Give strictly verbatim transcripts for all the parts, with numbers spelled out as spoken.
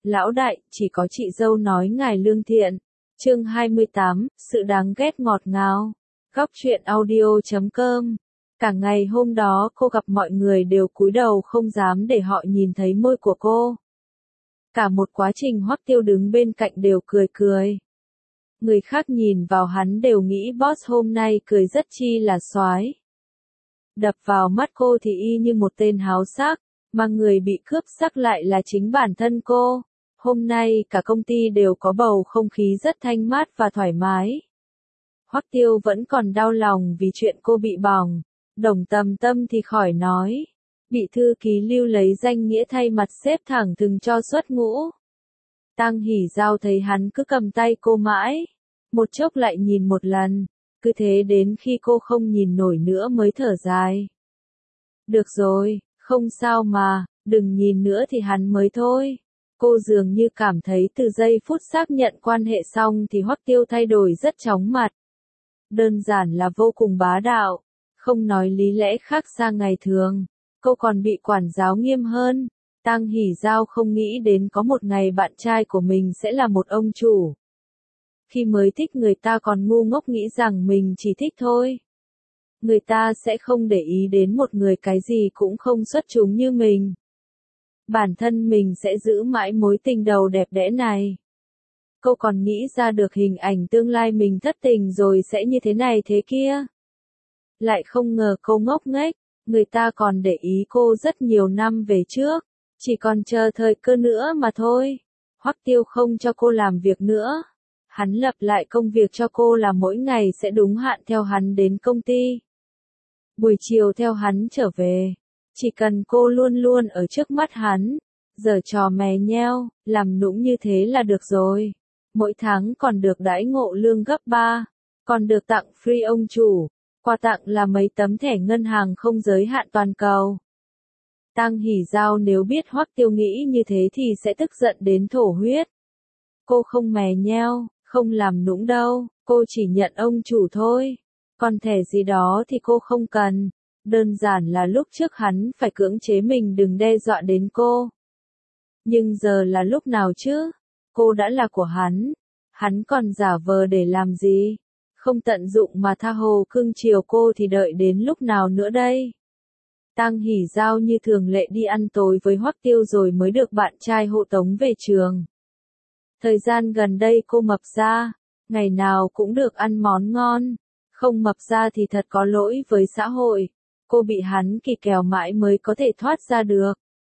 Lão đại, chỉ có chị dâu nói ngài lương thiện. Chương hai mươi tám, sự đáng ghét ngọt ngào. Góc truyện audio chấm com. Cả ngày hôm đó cô gặp mọi người đều cúi đầu không dám để họ nhìn thấy môi của cô. Cả một quá trình Hoắc Tiêu đứng bên cạnh đều cười cười. Người khác nhìn vào hắn đều nghĩ boss hôm nay cười rất chi là soái. Đập vào mắt cô thì y như một tên háo sắc, mà người bị cướp sắc lại là chính bản thân cô. Hôm nay cả công ty đều có bầu không khí rất thanh mát và thoải mái. Hoắc Tiêu vẫn còn đau lòng vì chuyện cô bị bỏng. Đồng Tầm Tâm thì khỏi nói. Bị thư ký Lưu lấy danh nghĩa thay mặt xếp thẳng thừng cho xuất ngũ. Tăng Hỉ Giao thấy hắn cứ cầm tay cô mãi. Một chốc lại nhìn một lần. Cứ thế đến khi cô không nhìn nổi nữa mới thở dài. Được rồi, không sao mà, đừng nhìn nữa thì hắn mới thôi. Cô dường như cảm thấy từ giây phút xác nhận quan hệ xong thì Hoắc Tiêu thay đổi rất chóng mặt. Đơn giản là vô cùng bá đạo, không nói lý lẽ khác xa ngày thường. Cô còn bị quản giáo nghiêm hơn. Tăng Hỉ Giao không nghĩ đến có một ngày bạn trai của mình sẽ là một ông chủ. Khi mới thích người ta còn ngu ngốc nghĩ rằng mình chỉ thích thôi. Người ta sẽ không để ý đến một người cái gì cũng không xuất chúng như mình. Bản thân mình sẽ giữ mãi mối tình đầu đẹp đẽ này. Cô còn nghĩ ra được hình ảnh tương lai mình thất tình rồi sẽ như thế này thế kia. Lại không ngờ cô ngốc nghếch, người ta còn để ý cô rất nhiều năm về trước, chỉ còn chờ thời cơ nữa mà thôi. Hoắc Tiêu không cho cô làm việc nữa. Hắn lập lại công việc cho cô là mỗi ngày sẽ đúng hạn theo hắn đến công ty. Buổi chiều theo hắn trở về. Chỉ cần cô luôn luôn ở trước mắt hắn, giở trò mè nheo, làm nũng như thế là được rồi. Mỗi tháng còn được đãi ngộ lương gấp ba, còn được tặng free ông chủ. Quà tặng là mấy tấm thẻ ngân hàng không giới hạn toàn cầu. Tăng Hỉ Giao nếu biết Hoắc Tiêu nghĩ như thế thì sẽ tức giận đến thổ huyết. Cô không mè nheo, không làm nũng đâu, cô chỉ nhận ông chủ thôi. Còn thẻ gì đó thì cô không cần. Đơn giản là lúc trước hắn phải cưỡng chế mình đừng đe dọa đến cô. Nhưng giờ là lúc nào chứ? Cô đã là của hắn. Hắn còn giả vờ để làm gì? Không tận dụng mà tha hồ cưng chiều cô thì đợi đến lúc nào nữa đây? Tăng Hỉ Giao như thường lệ đi ăn tối với Hoắc Tiêu rồi mới được bạn trai hộ tống về trường. Thời gian gần đây cô mập ra, ngày nào cũng được ăn món ngon. Không mập ra thì thật có lỗi với xã hội. Cô bị hắn kỳ kèo mãi mới có thể thoát ra được.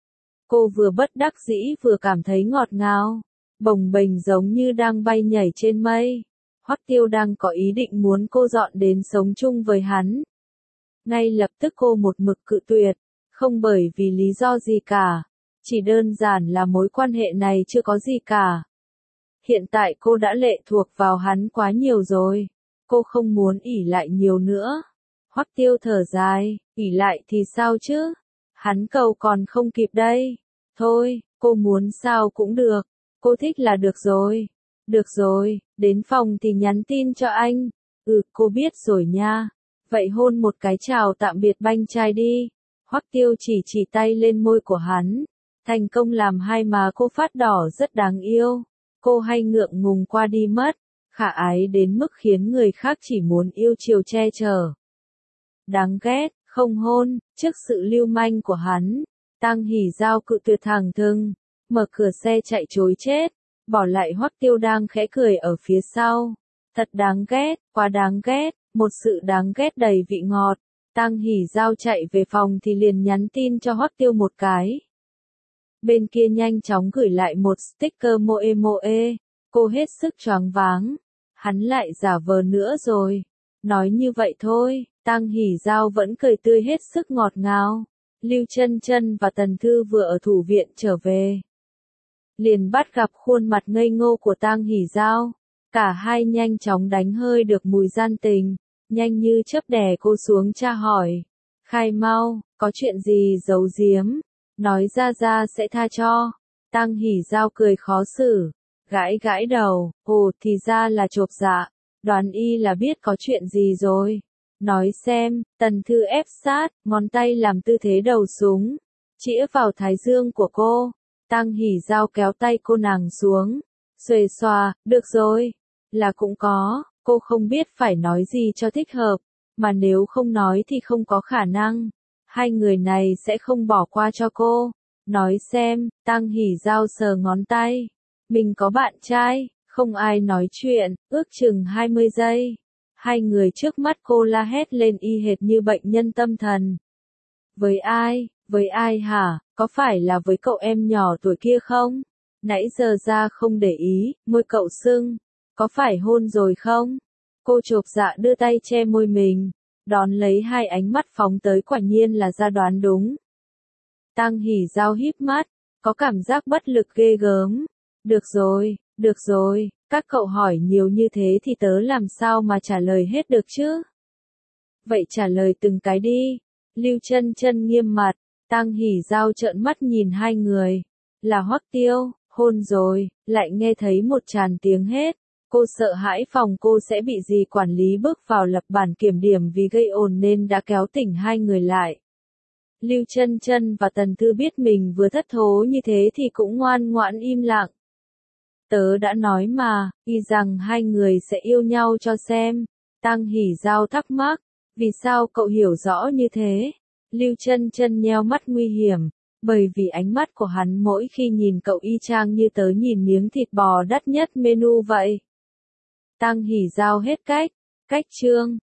Cô vừa bất đắc dĩ vừa cảm thấy ngọt ngào, bồng bềnh giống như đang bay nhảy trên mây. Hoắc Tiêu đang có ý định muốn cô dọn đến sống chung với hắn. Ngay lập tức cô một mực cự tuyệt, không bởi vì lý do gì cả, chỉ đơn giản là mối quan hệ này chưa có gì cả. Hiện tại cô đã lệ thuộc vào hắn quá nhiều rồi, cô không muốn ỷ lại nhiều nữa. Hoắc Tiêu thở dài, ỷ lại thì sao chứ? Hắn cầu còn không kịp đây. Thôi, cô muốn sao cũng được, cô thích là được rồi. Được rồi, đến phòng thì nhắn tin cho anh. Ừ, cô biết rồi nha. Vậy hôn một cái chào tạm biệt banh trai đi. Hoắc Tiêu chỉ chỉ tay lên môi của hắn. Thành công làm hai má cô phát đỏ rất đáng yêu. Cô hay ngượng ngùng qua đi mất. Khả ái đến mức khiến người khác chỉ muốn yêu chiều che chở. Đáng ghét, không hôn, trước sự lưu manh của hắn. Tăng Hỉ Giao cự tuyệt thẳng thừng. Mở cửa xe chạy trối chết. Bỏ lại Hoắc Tiêu đang khẽ cười ở phía sau. Thật đáng ghét, quá đáng ghét, một sự đáng ghét đầy vị ngọt. Tăng Hỉ Giao chạy về phòng thì liền nhắn tin cho Hoắc Tiêu một cái. Bên kia nhanh chóng gửi lại một sticker moe moe. Cô hết sức choáng váng. Hắn lại giả vờ nữa rồi. Nói như vậy thôi, Tăng Hỉ Giao vẫn cười tươi hết sức ngọt ngào. Lưu Chân Chân và Tần Thư vừa ở thủ viện trở về. Liền bắt gặp khuôn mặt ngây ngô của Tăng Hỉ Giao. Cả hai nhanh chóng đánh hơi được mùi gian tình, nhanh như chớp đè cô xuống tra hỏi. Khai mau, có chuyện gì giấu giếm, nói ra ra sẽ tha cho. Tăng Hỉ Giao cười khó xử, gãi gãi đầu, ồ thì ra là chộp dạ, đoán y là biết có chuyện gì rồi. Nói xem, Tần Thư ép sát, ngón tay làm tư thế đầu súng, chĩa vào thái dương của cô. Tang Hỉ Giao kéo tay cô nàng xuống. Xuề xòa, được rồi. Là cũng có, cô không biết phải nói gì cho thích hợp. Mà nếu không nói thì không có khả năng. Hai người này sẽ không bỏ qua cho cô. Nói xem, Tang Hỉ Giao sờ ngón tay. Mình có bạn trai, không ai nói chuyện, ước chừng hai mươi giây. Hai người trước mắt cô la hét lên y hệt như bệnh nhân tâm thần. Với ai, với ai hả, có phải là với cậu em nhỏ tuổi kia không? Nãy giờ ra không để ý, môi cậu sưng, có phải hôn rồi không? Cô chộp dạ đưa tay che môi mình, đón lấy hai ánh mắt phóng tới quả nhiên là ra đoán đúng. Tang Hỉ Giao híp mắt, có cảm giác bất lực ghê gớm. Được rồi, được rồi, các cậu hỏi nhiều như thế thì tớ làm sao mà trả lời hết được chứ? Vậy trả lời từng cái đi. Lưu Chân Chân nghiêm mặt, Tang Hỉ Giao trợn mắt nhìn hai người. Là Hoắc Tiêu, hôn rồi, lại nghe thấy một tràn tiếng hét. Cô sợ hãi phòng cô sẽ bị dì quản lý bước vào lập bản kiểm điểm vì gây ồn nên đã kéo tỉnh hai người lại. Lưu Chân Chân và Tần Thư biết mình vừa thất thố như thế thì cũng ngoan ngoãn im lặng. Tớ đã nói mà, y rằng hai người sẽ yêu nhau cho xem. Tang Hỉ Giao thắc mắc, vì sao cậu hiểu rõ như thế? Lưu Chân Chân nheo mắt nguy hiểm, bởi vì ánh mắt của hắn mỗi khi nhìn cậu y chang như tớ nhìn miếng thịt bò đắt nhất menu vậy. Tang Hỉ Giao hết cách, cách chương.